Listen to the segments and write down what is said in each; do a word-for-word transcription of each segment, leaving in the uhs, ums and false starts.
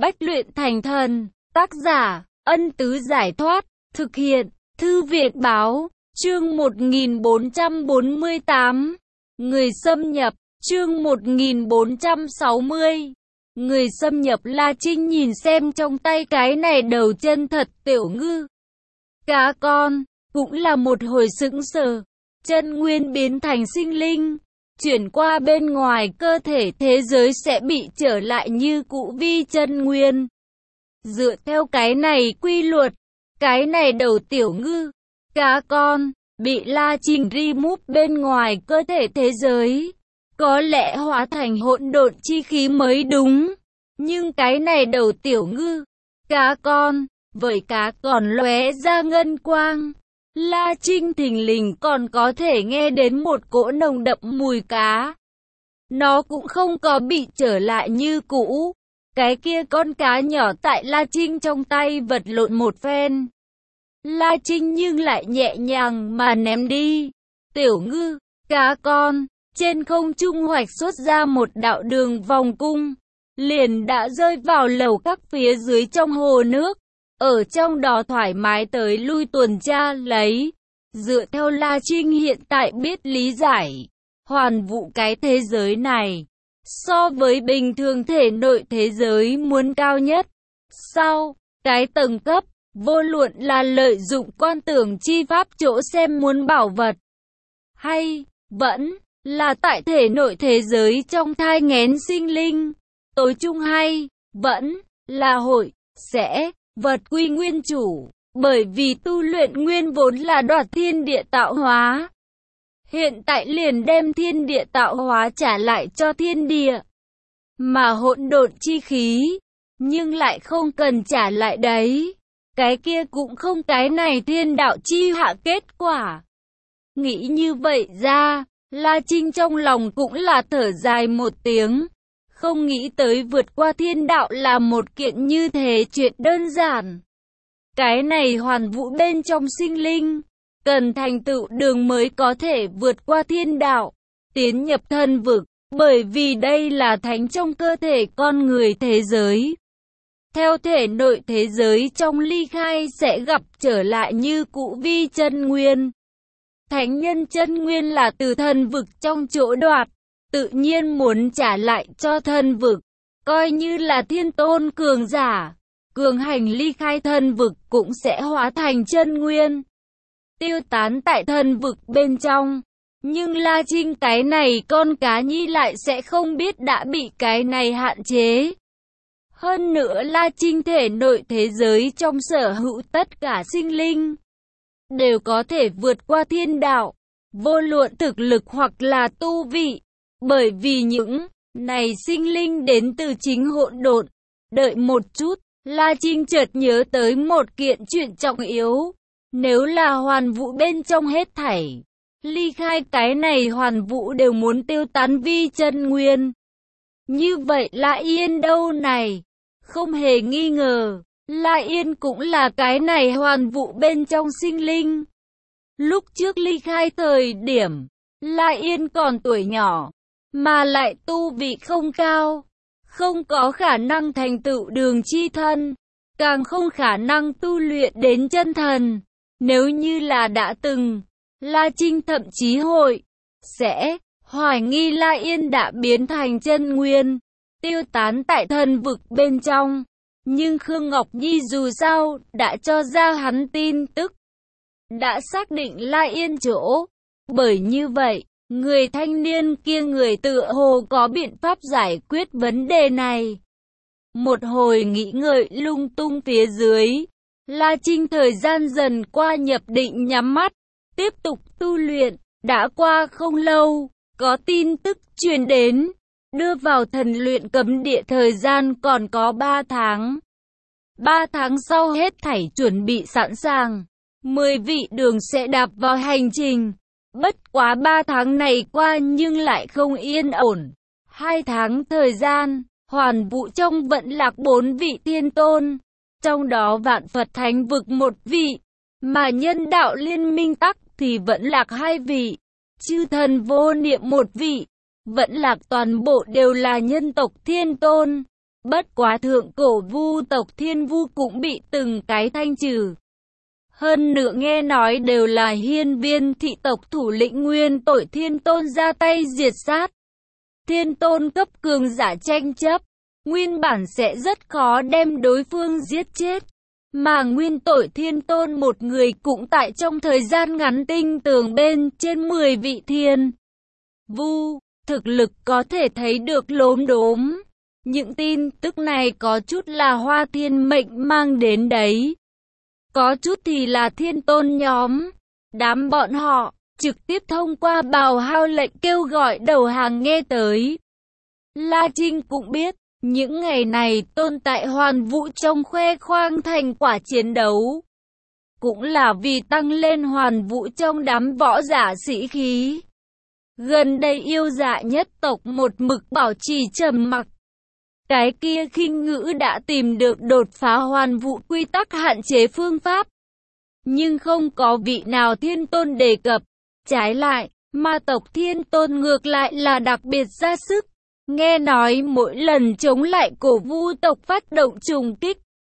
Bách luyện thành thần. Tác giả, Ân Tứ Giải Thoát. Thực hiện, Thư viện Báo. Chương một nghìn bốn trăm bốn mươi tám. Người xâm nhập. Chương một nghìn bốn trăm sáu mươi. Người xâm nhập. La Trinh nhìn xem trong tay cái này đầu chân thật tiểu ngư cá con, cũng là một hồi sững sờ. Chân nguyên biến thành sinh linh, chuyển qua bên ngoài cơ thể, thế giới sẽ bị trở lại như cũ vi chân nguyên. Dựa theo cái này quy luật, cái này đầu tiểu ngư cá con bị La Trinh remove bên ngoài cơ thể thế giới, có lẽ hóa thành hỗn độn chi khí mới đúng. Nhưng cái này đầu tiểu ngư cá con với cá còn lóe ra ngân quang. La Trinh thình lình còn có thể nghe đến một cỗ nồng đậm mùi cá. Nó cũng không có bị trở lại như cũ. Cái kia con cá nhỏ tại La Trinh trong tay vật lộn một phen. La Trinh nhưng lại nhẹ nhàng mà ném đi. Tiểu ngư cá con trên không trung hoạch xuất ra một đạo đường vòng cung, liền đã rơi vào lầu các phía dưới trong hồ nước. Ở trong đó thoải mái tới lui tuần tra lấy. Dựa theo La Trinh hiện tại biết lý giải, hoàn vũ cái thế giới này so với bình thường thể nội thế giới muốn cao nhất. Sau cái tầng cấp, vô luận là lợi dụng quan tưởng chi pháp chỗ xem muốn bảo vật, hay vẫn là tại thể nội thế giới trong thai nghén sinh linh, tối chung hay vẫn là hội sẽ vật quy nguyên chủ. Bởi vì tu luyện nguyên vốn là đoạt thiên địa tạo hóa, hiện tại liền đem thiên địa tạo hóa trả lại cho thiên địa, mà hỗn độn chi khí nhưng lại không cần trả lại đấy. Cái kia cũng không cái này thiên đạo chi hạ kết quả. Nghĩ như vậy ra, La Trinh trong lòng cũng là thở dài một tiếng. Không nghĩ tới vượt qua thiên đạo là một kiện như thế chuyện đơn giản. Cái này hoàn vũ bên trong sinh linh, cần thành tựu đường mới có thể vượt qua thiên đạo, tiến nhập thần vực, bởi vì đây là thánh trong cơ thể con người thế giới. Theo thể nội thế giới trong ly khai sẽ gặp trở lại như cũ vi chân nguyên. Thánh nhân chân nguyên là từ thần vực trong chỗ đoạt, tự nhiên muốn trả lại cho thần vực, coi như là thiên tôn cường giả. Cường hành ly khai thần vực cũng sẽ hóa thành chân nguyên, tiêu tán tại thần vực bên trong. Nhưng La Trinh cái này con cá nhi lại sẽ không biết đã bị cái này hạn chế. Hơn nữa La Trinh thể nội thế giới trong sở hữu tất cả sinh linh đều có thể vượt qua thiên đạo, vô luận thực lực hoặc là tu vị. Bởi vì những này sinh linh đến từ chính hỗn độn. Đợi một chút, La Trinh chợt nhớ tới một kiện chuyện trọng yếu. Nếu là hoàn vũ bên trong hết thảy, ly khai cái này hoàn vũ đều muốn tiêu tán vi chân nguyên. Như vậy La Yên đâu này? Không hề nghi ngờ, La Yên cũng là cái này hoàn vũ bên trong sinh linh. Lúc trước ly khai thời điểm, La Yên còn tuổi nhỏ, mà lại tu vị không cao, không có khả năng thành tựu đường chi thân, càng không khả năng tu luyện đến chân thần. Nếu như là đã từng, La Trinh thậm chí hội sẽ hoài nghi La Yên đã biến thành chân nguyên, tiêu tán tại thần vực bên trong. Nhưng Khương Ngọc Nhi dù sao đã cho ra hắn tin tức, đã xác định La Yên chỗ. Bởi như vậy, người thanh niên kia người tựa hồ có biện pháp giải quyết vấn đề này. Một hồi nghĩ ngợi lung tung phía dưới, La Trinh thời gian dần qua nhập định nhắm mắt, tiếp tục tu luyện. Đã qua không lâu, có tin tức truyền đến, đưa vào thần luyện cấm địa thời gian còn có ba tháng. ba tháng sau hết thảy chuẩn bị sẵn sàng, mười vị đường sẽ đạp vào hành trình. Bất quá ba tháng này qua nhưng lại không yên ổn. Hai tháng thời gian, hoàn vũ trong vẫn lạc bốn vị thiên tôn, trong đó vạn Phật thánh vực một vị, mà nhân đạo liên minh tắc thì vẫn lạc hai vị, chư thần vô niệm một vị. Vẫn lạc toàn bộ đều là nhân tộc thiên tôn. Bất quá thượng cổ vu tộc Thiên Vu cũng bị từng cái thanh trừ. Hơn nữa nghe nói đều là hiên viên thị tộc thủ lĩnh nguyên tội Thiên Tôn ra tay diệt sát. Thiên Tôn cấp cường giả tranh chấp, nguyên bản sẽ rất khó đem đối phương giết chết. Mà nguyên tội Thiên Tôn một người cũng tại trong thời gian ngắn tinh tường bên trên mười vị thiên vu, thực lực có thể thấy được lốm đốm. Những tin tức này có chút là Hoa Thiên Mệnh mang đến đấy. Có chút thì là Thiên Tôn nhóm. Đám bọn họ trực tiếp thông qua bào hao lệnh kêu gọi đầu hàng nghe tới. La Trinh cũng biết, những ngày này Tôn tại Hoàn Vũ trong khoe khoang thành quả chiến đấu. Cũng là vì tăng lên Hoàn Vũ trong đám võ giả sĩ khí. Gần đây yêu dạ nhất tộc một mực bảo trì trầm mặc. Cái kia khinh ngữ đã tìm được đột phá Hoàn Vũ quy tắc hạn chế phương pháp. Nhưng không có vị nào Thiên Tôn đề cập. Trái lại, ma tộc Thiên Tôn ngược lại là đặc biệt ra sức. Nghe nói mỗi lần chống lại cổ vu tộc phát động trùng kích,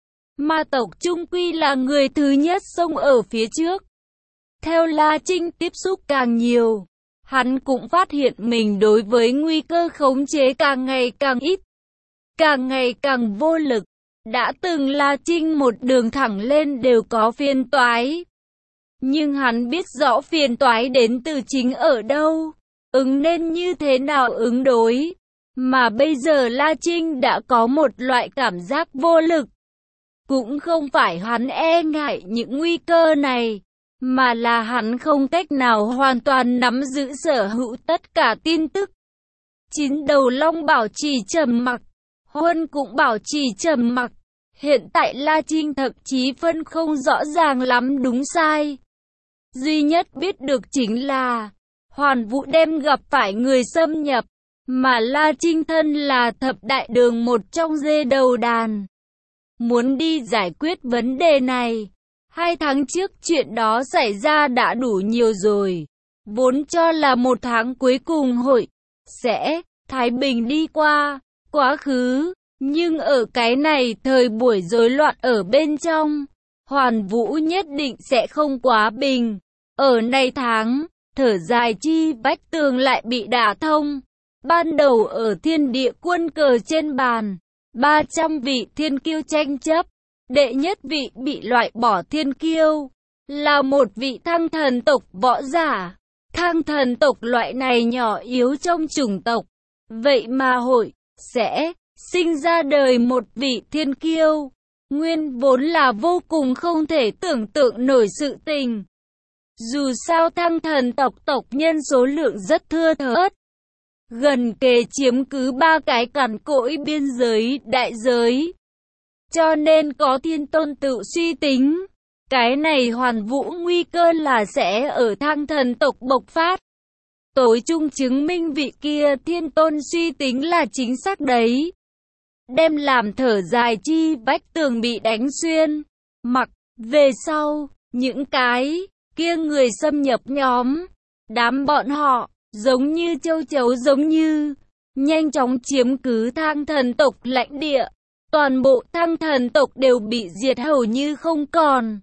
ma tộc trung quy là người thứ nhất xông ở phía trước. Theo La Trinh tiếp xúc càng nhiều, hắn cũng phát hiện mình đối với nguy cơ khống chế càng ngày càng ít, càng ngày càng vô lực. Đã từng La Trinh một đường thẳng lên đều có phiền toái. Nhưng hắn biết rõ phiền toái đến từ chính ở đâu, ứng nên như thế nào ứng đối. Mà bây giờ La Trinh đã có một loại cảm giác vô lực. Cũng không phải hắn e ngại những nguy cơ này, mà là hắn không cách nào hoàn toàn nắm giữ sở hữu tất cả tin tức. Chín đầu long bảo trì trầm mặc, Huân cũng bảo trì trầm mặc. Hiện tại La Trinh thậm chí phân không rõ ràng lắm đúng sai. Duy nhất biết được chính là Hoàn Vũ đem gặp phải người xâm nhập, mà La Trinh thân là thập đại đường một trong dê đầu đàn. Muốn đi giải quyết vấn đề này, hai tháng trước chuyện đó xảy ra đã đủ nhiều rồi. Vốn cho là một tháng cuối cùng hội sẽ thái bình đi qua, quá khứ. Nhưng ở cái này thời buổi rối loạn ở bên trong, Hoàn Vũ nhất định sẽ không quá bình. Ở này tháng, thở dài chi vách tường lại bị đả thông. Ban đầu ở thiên địa quân cờ trên bàn, ba trăm vị thiên kiêu tranh chấp. Đệ nhất vị bị loại bỏ thiên kiêu, là một vị thăng thần tộc võ giả. Thăng thần tộc loại này nhỏ yếu trong chủng tộc. Vậy mà hội, sẽ sinh ra đời một vị thiên kiêu. Nguyên vốn là vô cùng không thể tưởng tượng nổi sự tình. Dù sao thăng thần tộc tộc nhân số lượng rất thưa thớt, gần kề chiếm cứ ba cái cằn cỗi biên giới đại giới. Cho nên có Thiên Tôn tự suy tính, cái này Hoàn Vũ nguy cơ là sẽ ở thăng thần tộc bộc phát. Tối trung chứng minh vị kia Thiên Tôn suy tính là chính xác đấy. Đem làm thở dài chi vách tường bị đánh xuyên. Mặc về sau, những cái kia người xâm nhập nhóm, đám bọn họ giống như châu chấu giống như nhanh chóng chiếm cứ thăng thần tộc lãnh địa. Toàn bộ thăng thần tộc đều bị diệt hầu như không còn.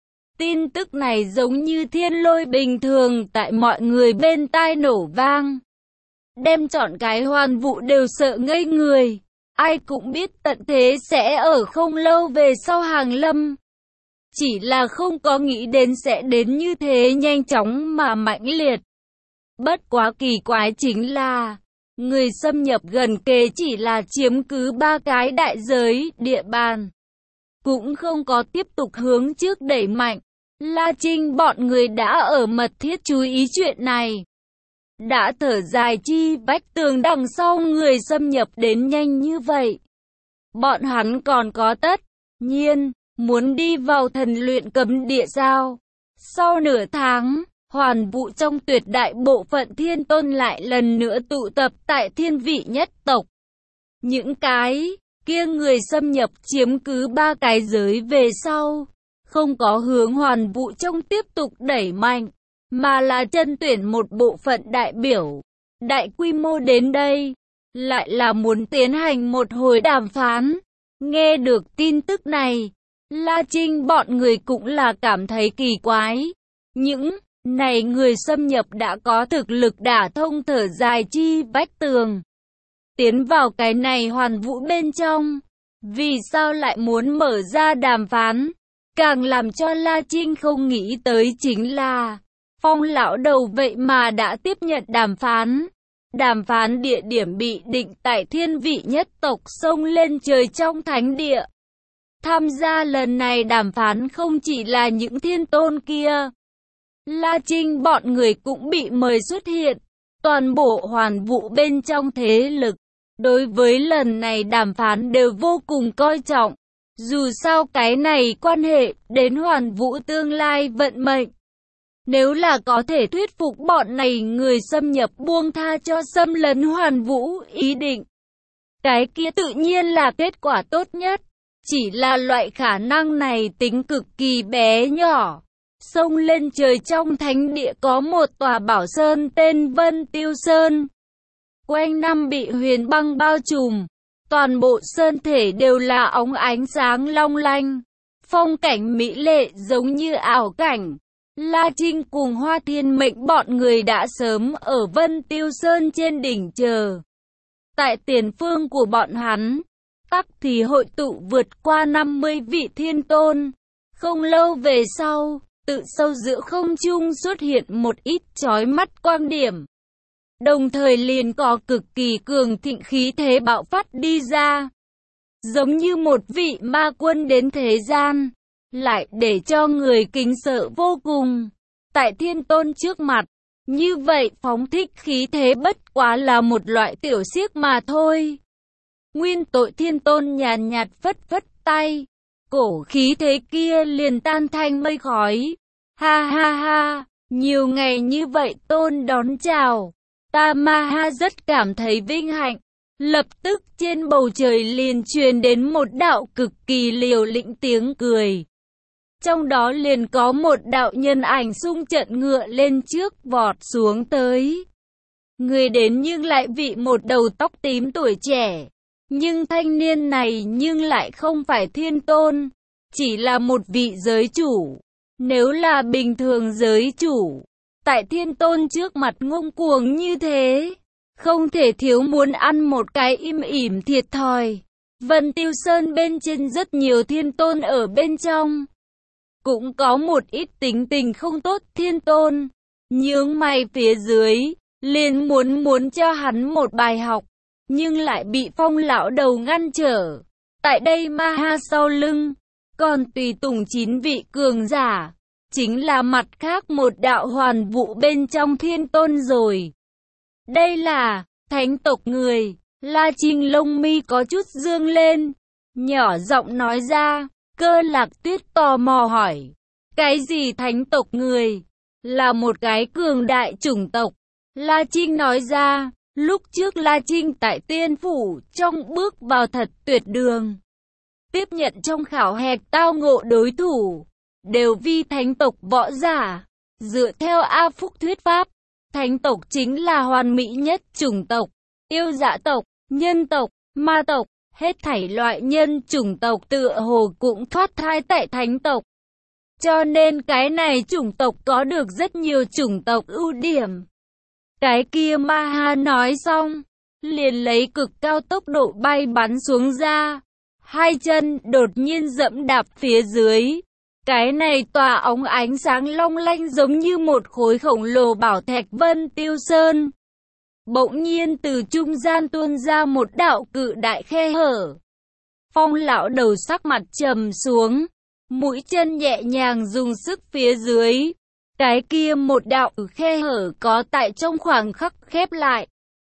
Tin tức này giống như thiên lôi bình thường tại mọi người bên tai nổ vang. Đem trọn cái Hoàn Vũ đều sợ ngây người. Ai cũng biết tận thế sẽ ở không lâu về sau hàng lâm. Chỉ là không có nghĩ đến sẽ đến như thế nhanh chóng mà mãnh liệt. Bất quá kỳ quái chính là, người xâm nhập gần kề chỉ là chiếm cứ ba cái đại giới địa bàn. Cũng không có tiếp tục hướng trước đẩy mạnh. La Trinh bọn người đã ở mật thiết chú ý chuyện này. Đã thở dài chi vách tường đằng sau người xâm nhập đến nhanh như vậy. Bọn hắn còn có tất nhiên muốn đi vào thần luyện cấm địa sao. Sau nửa tháng, Hoàn Vũ trong tuyệt đại bộ phận Thiên Tôn lại lần nữa tụ tập tại thiên vị nhất tộc. Những cái kia người xâm nhập chiếm cứ ba cái giới về sau, không có hướng Hoàn Vũ trong tiếp tục đẩy mạnh, mà là chân tuyển một bộ phận đại biểu, đại quy mô đến đây. lại là muốn tiến hành một hồi đàm phán. Nghe được tin tức này, La Trinh bọn người cũng là cảm thấy kỳ quái. Những này người xâm nhập đã có thực lực đả thông thở dài chi vách tường, tiến vào cái này hoàn vũ bên trong. Vì sao lại muốn mở ra đàm phán? Càng làm cho La Trinh không nghĩ tới chính là Phong lão đầu vậy mà đã tiếp nhận đàm phán. Đàm phán địa điểm bị định tại thiên vị nhất tộc sông lên trời trong thánh địa. Tham gia lần này đàm phán không chỉ là những thiên tôn kia. La Trinh bọn người cũng bị mời xuất hiện. Toàn bộ hoàn vũ bên trong thế lực, đối với lần này đàm phán đều vô cùng coi trọng. Dù sao cái này quan hệ đến hoàn vũ tương lai vận mệnh. Nếu là có thể thuyết phục bọn này người xâm nhập buông tha cho xâm lấn hoàn vũ ý định, cái kia tự nhiên là kết quả tốt nhất. Chỉ là loại khả năng này tính cực kỳ bé nhỏ. Sông lên trời trong thánh địa có một tòa bảo sơn tên Vân Tiêu Sơn. Quanh năm bị huyền băng bao trùm. Toàn bộ sơn thể đều là óng ánh sáng long lanh. Phong cảnh mỹ lệ giống như ảo cảnh. La Trinh cùng Hoa Thiên Mệnh bọn người đã sớm ở Vân Tiêu Sơn trên đỉnh chờ. Tại tiền phương của bọn hắn, tắc thì hội tụ vượt qua năm mươi vị thiên tôn. Không lâu về sau, tự sâu giữa không trung xuất hiện một ít chói mắt quang điểm. Đồng thời liền có cực kỳ cường thịnh khí thế bạo phát đi ra. Giống như một vị ma quân đến thế gian, lại để cho người kính sợ vô cùng. Tại thiên tôn trước mặt, như vậy phóng thích khí thế bất quá là một loại tiểu xiếc mà thôi. Nguyên tội thiên tôn nhàn nhạt phất phất tay, cổ khí thế kia liền tan thành mây khói. Ha ha ha, nhiều ngày như vậy tôn đón chào, ta Ma Ha rất cảm thấy vinh hạnh. Lập tức trên bầu trời liền truyền đến một đạo cực kỳ liều lĩnh tiếng cười. Trong đó liền có một đạo nhân ảnh xung trận ngựa lên trước vọt xuống tới. Người đến nhưng lại vị một đầu tóc tím tuổi trẻ. Nhưng thanh niên này nhưng lại không phải thiên tôn, chỉ là một vị giới chủ. Nếu là bình thường giới chủ, tại thiên tôn trước mặt ngông cuồng như thế, không thể thiếu muốn ăn một cái im ỉm thiệt thòi. Vân Tiêu Sơn bên trên rất nhiều thiên tôn ở bên trong. Cũng có một ít tính tình không tốt thiên tôn. Nhướng mày phía dưới, liền muốn muốn cho hắn một bài học. Nhưng lại bị Phong lão đầu ngăn trở. Tại đây Ma Ha sau lưng, còn tùy tùng chín vị cường giả. Chính là mặt khác một đạo hoàn vũ bên trong thiên tôn rồi. Đây là thánh tộc người. La Trinh lông mi có chút dương lên, nhỏ giọng nói ra. Cơ Lạc Tuyết tò mò hỏi, cái gì thánh tộc người? Là một cái cường đại chủng tộc. La Trinh nói ra, lúc trước La Trinh tại tiên phủ trong bước vào thật tuyệt đường. Tiếp nhận trong khảo hạch tao ngộ đối thủ, đều vi thánh tộc võ giả. Dựa theo A Phúc thuyết pháp, thánh tộc chính là hoàn mỹ nhất chủng tộc. Yêu dã tộc, nhân tộc, ma tộc, hết thảy loại nhân chủng tộc tựa hồ cũng thoát thai tại thánh tộc. Cho nên cái này chủng tộc có được rất nhiều chủng tộc ưu điểm. Cái kia Ma Ha nói xong, liền lấy cực cao tốc độ bay bắn xuống ra. Hai chân đột nhiên dẫm đạp phía dưới. Cái này tỏa óng ánh sáng long lanh giống như một khối khổng lồ bảo thạch Vân Tiêu Sơn. Bỗng nhiên từ trung gian tuôn ra một đạo cự đại khe hở. Phong lão đầu sắc mặt trầm xuống, mũi chân nhẹ nhàng dùng sức phía dưới. Cái kia một đạo khe hở có tại trong khoảng khắc khép lại.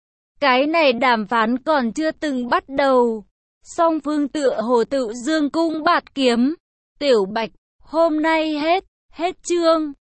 Cái này đàm phán còn chưa từng bắt đầu. Song phương tựa hồ tự dương cung bạt kiếm. Tiểu Bạch, hôm nay hết, hết chương.